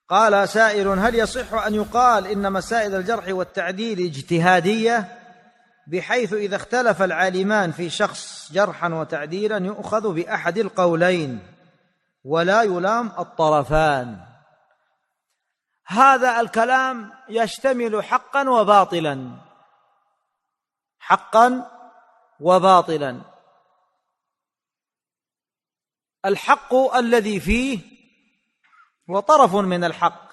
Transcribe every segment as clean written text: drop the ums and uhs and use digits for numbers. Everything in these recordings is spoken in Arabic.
قال سائل: هل يصح أن يقال إن مسائل الجرح والتعديل اجتهادية، بحيث إذا اختلف العالمان في شخص جرحا وتعديلا يؤخذ بأحد القولين ولا يلام الطرفان؟ هذا الكلام يشتمل حقا وباطلا، حقا وباطلا. الحق الذي فيه وطرف من الحق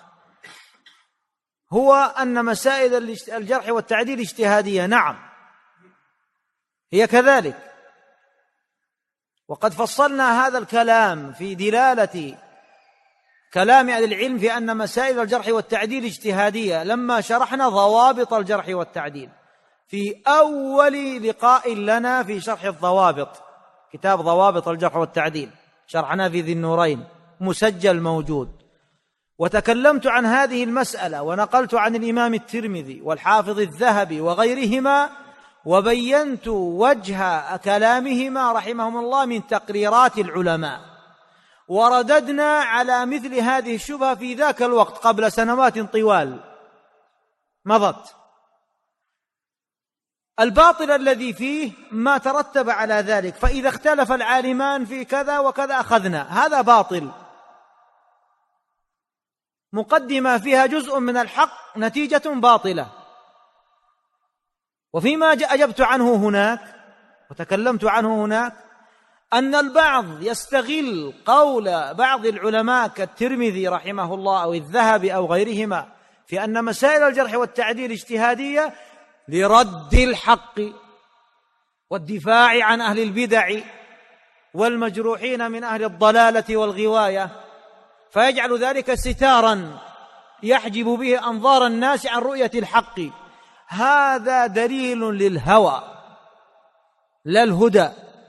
هو أن مسائل الجرح والتعديل اجتهادية، نعم هي كذلك، وقد فصلنا هذا الكلام في دلالة كلام أهل العلم في أن مسائل الجرح والتعديل اجتهادية لما شرحنا ضوابط الجرح والتعديل في أول لقاء لنا في شرح الضوابط، كتاب ضوابط الجرح والتعديل شرحنا في ذي النورين مسجل موجود، وتكلمت عن هذه المسألة ونقلت عن الإمام الترمذي والحافظ الذهبي وغيرهما، وبينت وجه كلامهما رحمهم الله من تقريرات العلماء، ورددنا على مثل هذه الشبهة في ذاك الوقت قبل سنوات طوال مضت. الباطل الذي فيه ما ترتب على ذلك، فإذا اختلف العالمان في كذا وكذا أخذنا، هذا باطل، مقدمة فيها جزء من الحق نتيجة باطلة. وفيما أجبت عنه هناك وتكلمت عنه هناك أن البعض يستغل قول بعض العلماء كالترمذي رحمه الله أو الذهبي أو غيرهما في أن مسائل الجرح والتعديل اجتهادية لرد الحق والدفاع عن أهل البدع والمجروحين من أهل الضلالة والغواية، فيجعل ذلك ستارا يحجب به أنظار الناس عن رؤية الحق. هذا دليل للهوى لا الهدى،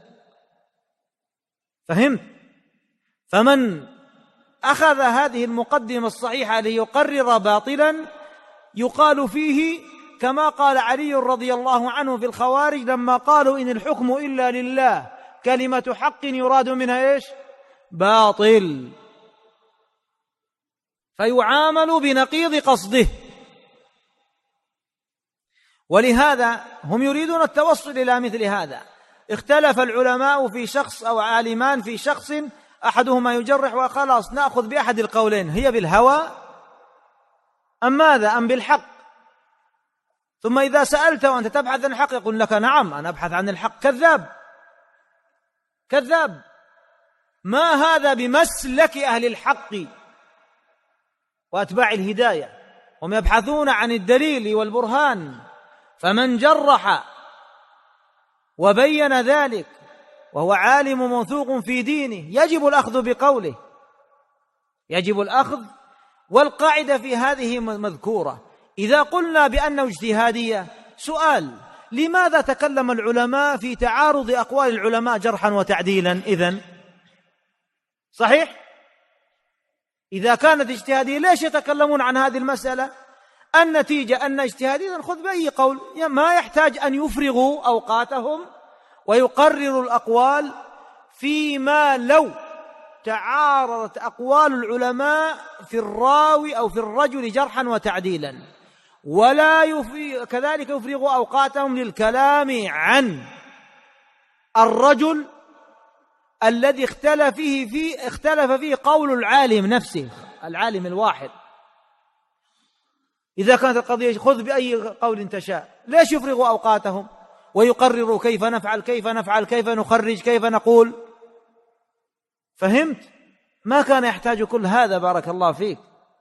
فهمت؟ فمن أخذ هذه المقدمة الصحيحة ليقرر باطلا يقال فيه كما قال علي رضي الله عنه في الخوارج لما قالوا إن الحكم إلا لله كلمة حق يراد منها إيش؟ باطل، فيعامل بنقيض قصده. ولهذا هم يريدون التوصل إلى مثل هذا. اختلف العلماء في شخص أو عالمان في شخص أحدهما يجرح وخلاص نأخذ بأحد القولين، هي بالهوى أم ماذا أم بالحق؟ ثم إذا سألت وأنت تبحث عن الحق يقول لك نعم أنا أبحث عن الحق. كذاب كذاب، ما هذا بمسلك أهل الحق وأتباع الهداية، هم يبحثون عن الدليل والبرهان. فمن جرح وبين ذلك وهو عالم موثوق في دينه يجب الأخذ بقوله، يجب الأخذ. والقاعدة في هذه مذكورة. إذا قلنا بأنه اجتهادية، سؤال: لماذا تكلم العلماء في تعارض أقوال العلماء جرحا وتعديلا؟ إذن صحيح؟ إذا كانت اجتهادية ليش يتكلمون عن هذه المسألة؟ النتيجة أن اجتهاديا خذ بأي قول، ما يحتاج أن يفرغوا أوقاتهم ويقرروا الأقوال فيما لو تعارضت أقوال العلماء في الراوي أو في الرجل جرحا وتعديلا، ولا كذلك يفرغوا أوقاتهم للكلام عن الرجل الذي اختلف فيه قول العالم نفسه، العالم الواحد. إذا كانت القضية خذ بأي قول تشاء، ليش يفرغوا أوقاتهم ويقرروا كيف نفعل كيف نفعل كيف نخرج كيف نقول؟ فهمت؟ ما كان يحتاج كل هذا، بارك الله فيك.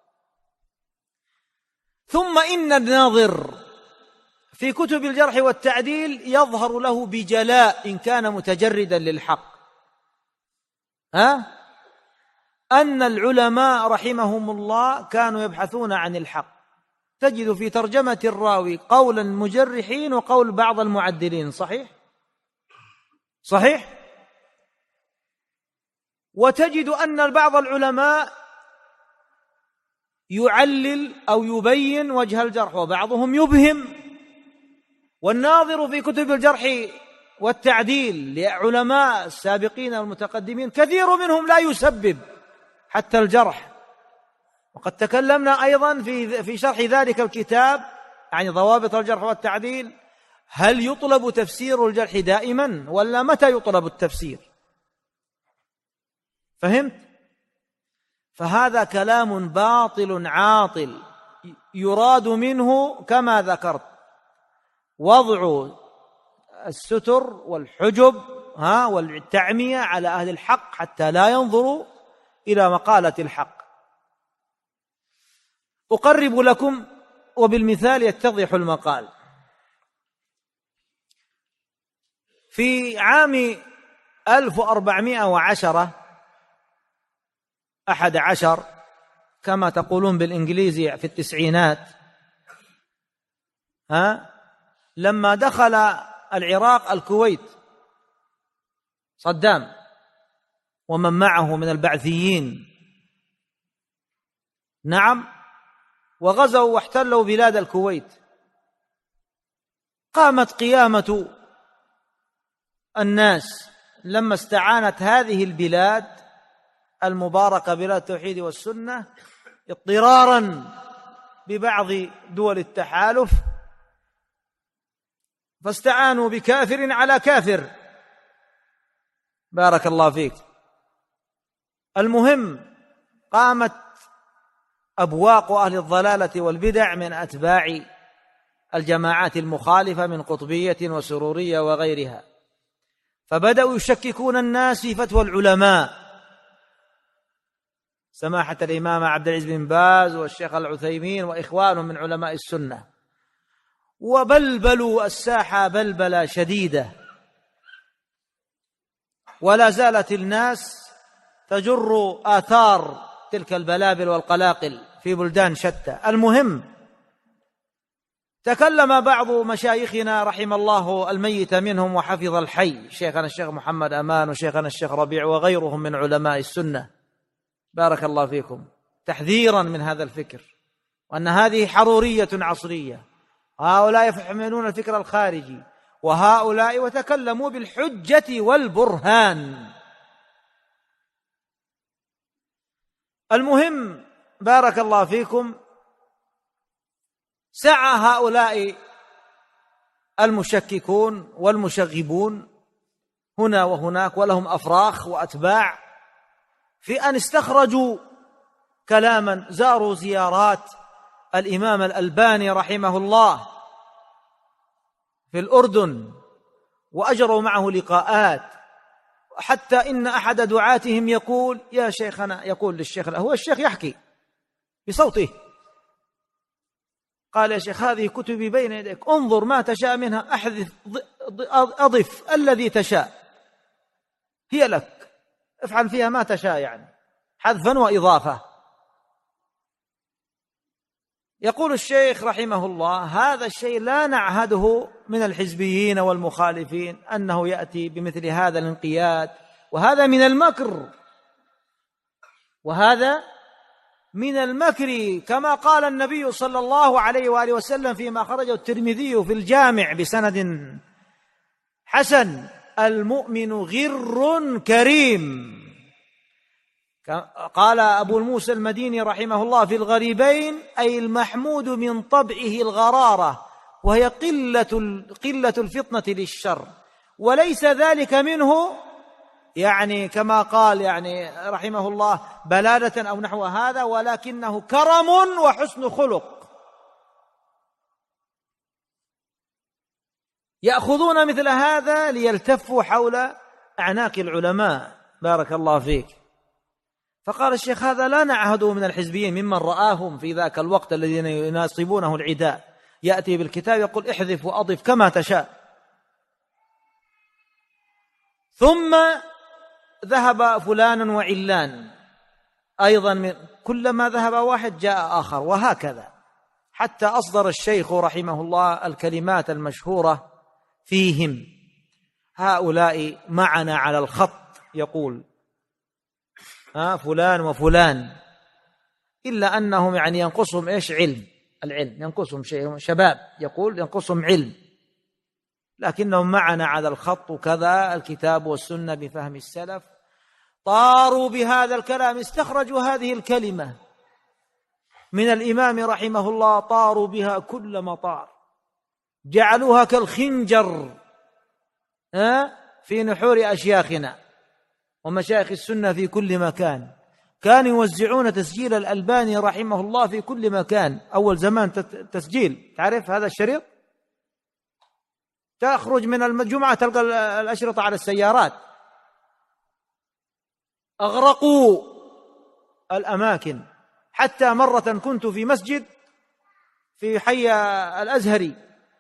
ثم إن الناظر في كتب الجرح والتعديل يظهر له بجلاء إن كان متجردا للحق أن العلماء رحمهم الله كانوا يبحثون عن الحق. تجد في ترجمة الراوي قول المجرحين وقول بعض المعدلين، صحيح؟ صحيح؟ وتجد أن بعض العلماء يعلل أو يبين وجه الجرح وبعضهم يبهم. والناظر في كتب الجرح والتعديل لعلماء السابقين والمتقدمين كثير منهم لا يسبب حتى الجرح، وقد تكلمنا أيضا في شرح ذلك الكتاب، يعني ضوابط الجرح والتعديل، هل يطلب تفسير الجرح دائما ولا متى يطلب التفسير؟ فهمت؟ فهذا كلام باطل عاطل، يراد منه كما ذكرت وضع الستر والحجب والتعمية على أهل الحق حتى لا ينظروا إلى مقالة الحق. أقرب لكم وبالمثال يتضح المقال. في عام 1411 كما تقولون بالإنجليزي في التسعينات، لما دخل العراق الكويت صدام ومن معه من البعثيين، نعم، وغزوا واحتلوا بلاد الكويت، قامت قيامة الناس لما استعانت هذه البلاد المباركة بلاد التوحيد والسنة اضطرارا ببعض دول التحالف، فاستعانوا بكافر على كافر، بارك الله فيك. المهم قامت أبواق أهل الضلالة والبدع من أتباع الجماعات المخالفة من قطبية وسرورية وغيرها، فبدأوا يشككون الناس في فتوى العلماء، سماحة الإمام عبد العزيز بن باز والشيخ العثيمين وإخوانهم من علماء السنة، وبلبلوا الساحة بلبلة شديدة، ولا زالت الناس تجر آثار تلك البلابل والقلاقل في بلدان شتى. المهم تكلم بعض مشايخنا رحم الله الميت منهم وحفظ الحي، شيخنا الشيخ محمد أمان وشيخنا الشيخ ربيع وغيرهم من علماء السنة، بارك الله فيكم، تحذيرا من هذا الفكر، وأن هذه حرورية عصرية، هؤلاء يحملون الفكر الخارجي وهؤلاء، وتكلموا بالحجة والبرهان. المهم بارك الله فيكم، سعى هؤلاء المشككون والمشغبون هنا وهناك ولهم أفراخ وأتباع في أن استخرجوا كلاما، زاروا زيارات الإمام الألباني رحمه الله في الأردن وأجروا معه لقاءات، حتى إن أحد دعاتهم يقول يا شيخنا، يقول للشيخ، هو الشيخ يحكي بصوته، قال يا شيخ هذه كتبي بين يديك، انظر ما تشاء منها، أحذف أضف الذي تشاء، هي لك، افعل فيها ما تشاء، يعني حذفا وإضافة. يقول الشيخ رحمه الله هذا الشيء لا نعهده من الحزبيين والمخالفين أنه يأتي بمثل هذا الانقياد، وهذا من المكر، وهذا من المكر، كما قال النبي صلى الله عليه وآله وسلم فيما خرجه الترمذي في الجامع بسند حسن: المؤمن غر كريم. قال أبو الموسى المديني رحمه الله في الغريبين: أي المحمود من طبعه الغرارة، وهي قلة الفطنة للشر، وليس ذلك منه، يعني كما قال يعني رحمه الله بلادة أو نحو هذا، ولكنه كرم وحسن خلق. يأخذون مثل هذا ليلتفوا حول أعناق العلماء، بارك الله فيك. فقال الشيخ هذا لا نعهده من الحزبيين ممن رآهم في ذاك الوقت الذين يناصبونه العداء، يأتي بالكتاب يقول احذف وأضف كما تشاء. ثم ذهب فلان وعلان أيضا، كلما ذهب واحد جاء آخر، وهكذا حتى أصدر الشيخ رحمه الله الكلمات المشهورة فيهم: هؤلاء معنا على الخط، يقول فلان وفلان، إلا أنهم يعني ينقصهم إيش؟ العلم ينقصهم شيء، شباب يقول ينقصهم علم، لكنهم معنا على الخط، وكذا الكتاب والسنة بفهم السلف. طاروا بهذا الكلام، استخرجوا هذه الكلمة من الإمام رحمه الله طاروا بها كل مطار، جعلوها كالخنجر في نحور أشياخنا ومشايخ السنة في كل مكان. كانوا يوزعون تسجيل الألباني رحمه الله في كل مكان. أول زمان تسجيل، تعرف هذا الشريط، تخرج من الجمعة تلقى الأشرطة على السيارات. أغرقوا الأماكن، حتى مرة كنت في مسجد في حي الأزهري،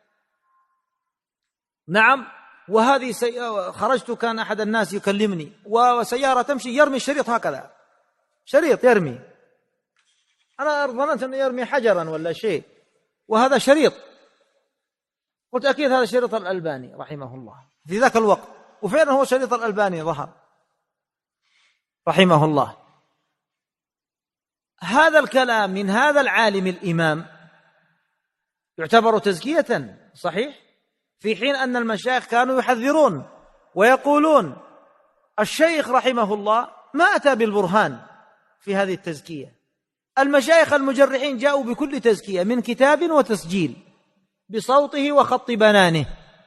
نعم، وهذه خرجت كان أحد الناس يكلمني وسيارة تمشي يرمي الشريط هكذا، شريط يرمي، أنا ظننت أنه يرمي حجرا ولا شيء، وهذا شريط. قلت أكيد هذا شريط الألباني رحمه الله في ذاك الوقت، وفعلا هو شريط الألباني ظهر رحمه الله. هذا الكلام من هذا العالم الإمام يعتبر تزكية، صحيح، في حين أن المشايخ كانوا يحذرون ويقولون الشيخ رحمه الله ما أتى بالبرهان في هذه التزكية. المشايخ المجرحين جاءوا بكل تزكية من كتاب وتسجيل بصوته وخط بنانه،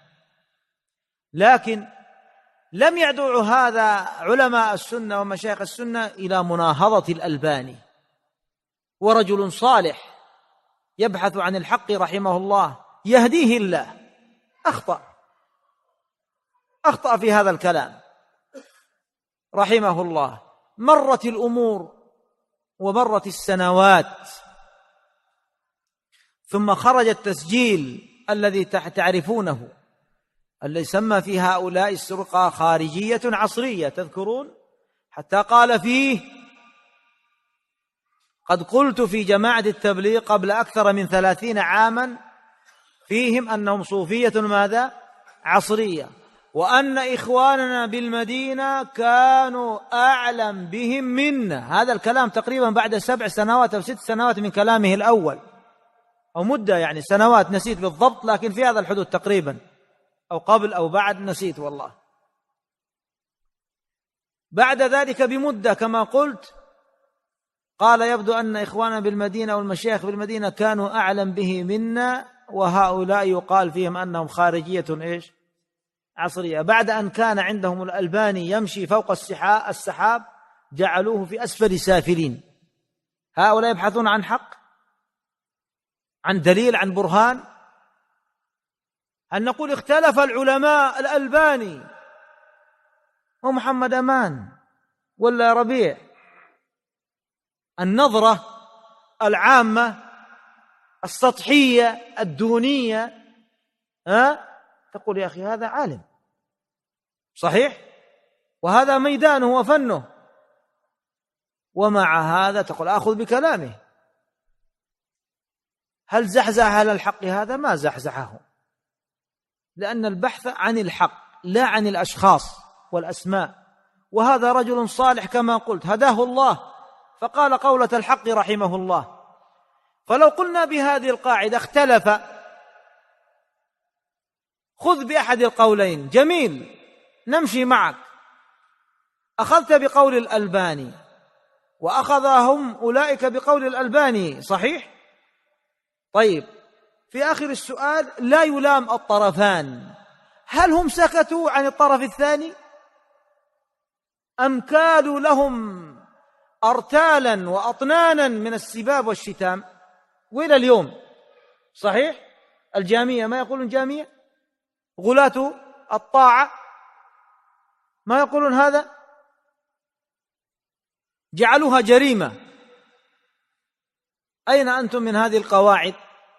لكن لم يدعو هذا علماء السنة ومشايخ السنة إلى مناهضة الألباني، ورجل صالح يبحث عن الحق رحمه الله يهديه الله أخطأ في هذا الكلام رحمه الله. مرت الأمور ومرت السنوات، ثم خرج التسجيل الذي تعرفونه الذي سمى في هؤلاء السرقة خارجية عصرية، تذكرون؟ حتى قال فيه: قد قلت في جماعة التبليغ قبل أكثر من 30 عاما فيهم أنهم صوفية ماذا؟ عصرية، وأن إخواننا بالمدينة كانوا أعلم بهم منا. هذا الكلام تقريبا بعد 7 سنوات أو 6 سنوات من كلامه الأول، أو مدة يعني سنوات نسيت بالضبط، لكن في هذا الحدود تقريبا، أو قبل أو بعد نسيت والله. بعد ذلك بمدة كما قلت قال: يبدو أن إخواننا بالمدينة والمشايخ بالمدينة كانوا أعلم به منا، وهؤلاء يقال فيهم أنهم خارجية عصرية. بعد أن كان عندهم الألباني يمشي فوق السحاب جعلوه في أسفل سافلين. هؤلاء يبحثون عن حق، عن دليل، عن برهان. هل نقول اختلف العلماء الألباني ومحمد أمان ولا ربيع؟ النظرة العامة السطحية الدونية تقول يا أخي هذا عالم صحيح، وهذا ميدانه وفنه، ومع هذا تقول آخذ بكلامه. هل زحزح على الحق؟ هذا ما زحزحه، لأن البحث عن الحق لا عن الأشخاص والأسماء. وهذا رجل صالح كما قلت هداه الله فقال قولة الحق رحمه الله. فلو قلنا بهذه القاعدة اختلف، خذ بأحد القولين جميل نمشي معك، أخذت بقول الألباني وأخذهم أولئك بقول الألباني، صحيح؟ طيب، في آخر السؤال لا يلام الطرفان، هل هم سكتوا عن الطرف الثاني أم كالوا لهم أرتالا وأطنانا من السباب والشتام؟ وإلى اليوم صحيح الجامية ما يقولون جامية، غلاة الطاعة ما يقولون هذا، جعلوها جريمة. أين أنتم من هذه القواعد؟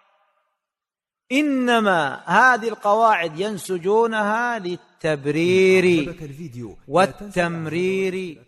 إنما هذه القواعد ينسجونها للتبرير والتمرير